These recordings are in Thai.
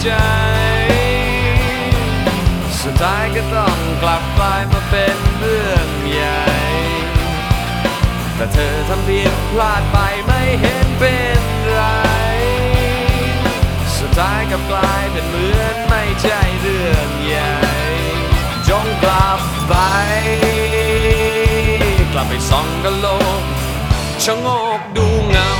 ใจสุดท้ายก็ต้องกลับกลายมาเป็นเรื่องใหญ่แต่เธอทำเพียงพลาดไปไม่เห็นเป็นไรสุดท้ายกลับกลายเป็นเหมือนไม่ใช่เรื่องใหญ่จงกลับไปส่องกะโลกชะโงกดูเงา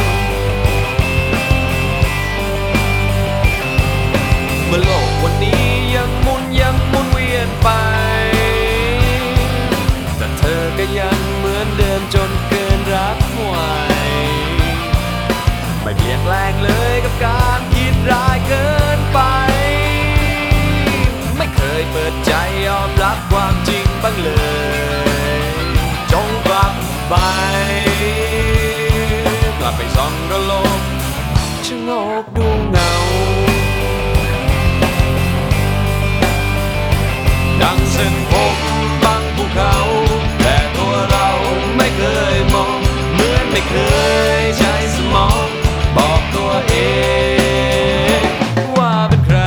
เมื่อโลกวันนี้ยังหมุนเวียนไปแต่เธอก็ยังเหมือนเดิมจนเกินรับไหวไม่เปลี่ยนแปลงเลยกับการคิดร้ายเกินไปไม่เคยเปิดใจยอมรับความจริงบ้างเลยจงกลับไปส่องกะโลกชะโงกดูเงาดังเส้นผมบังภูเขาแต่ตัวเราไม่เคยมองเหมือนไม่เคยใช้สมองบอกตัวเองว่าเป็นใคร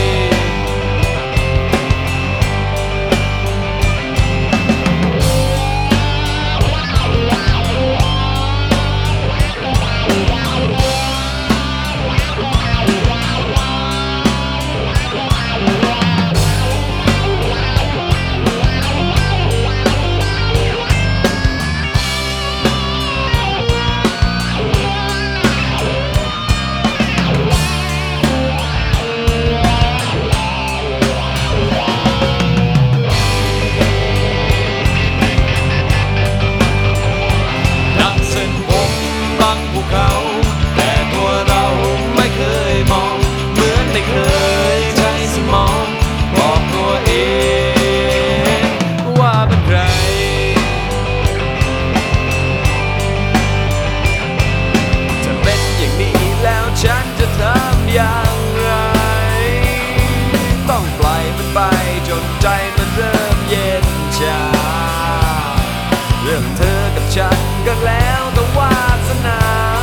ฉันจะทำอย่างไรต้องปล่อยมันไปจนใจมันเริ่มเย็นชาเรื่องเธอกับฉันก็แล้วแต่วาสนา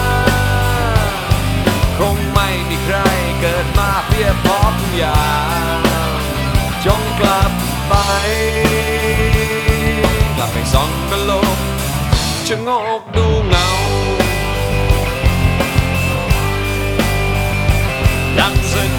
คงไม่มีใครเกิดมาเพียบพร้อมทุกอย่างจงกลับไปส่องกะโลกชะโงกดูเงาดังเส้น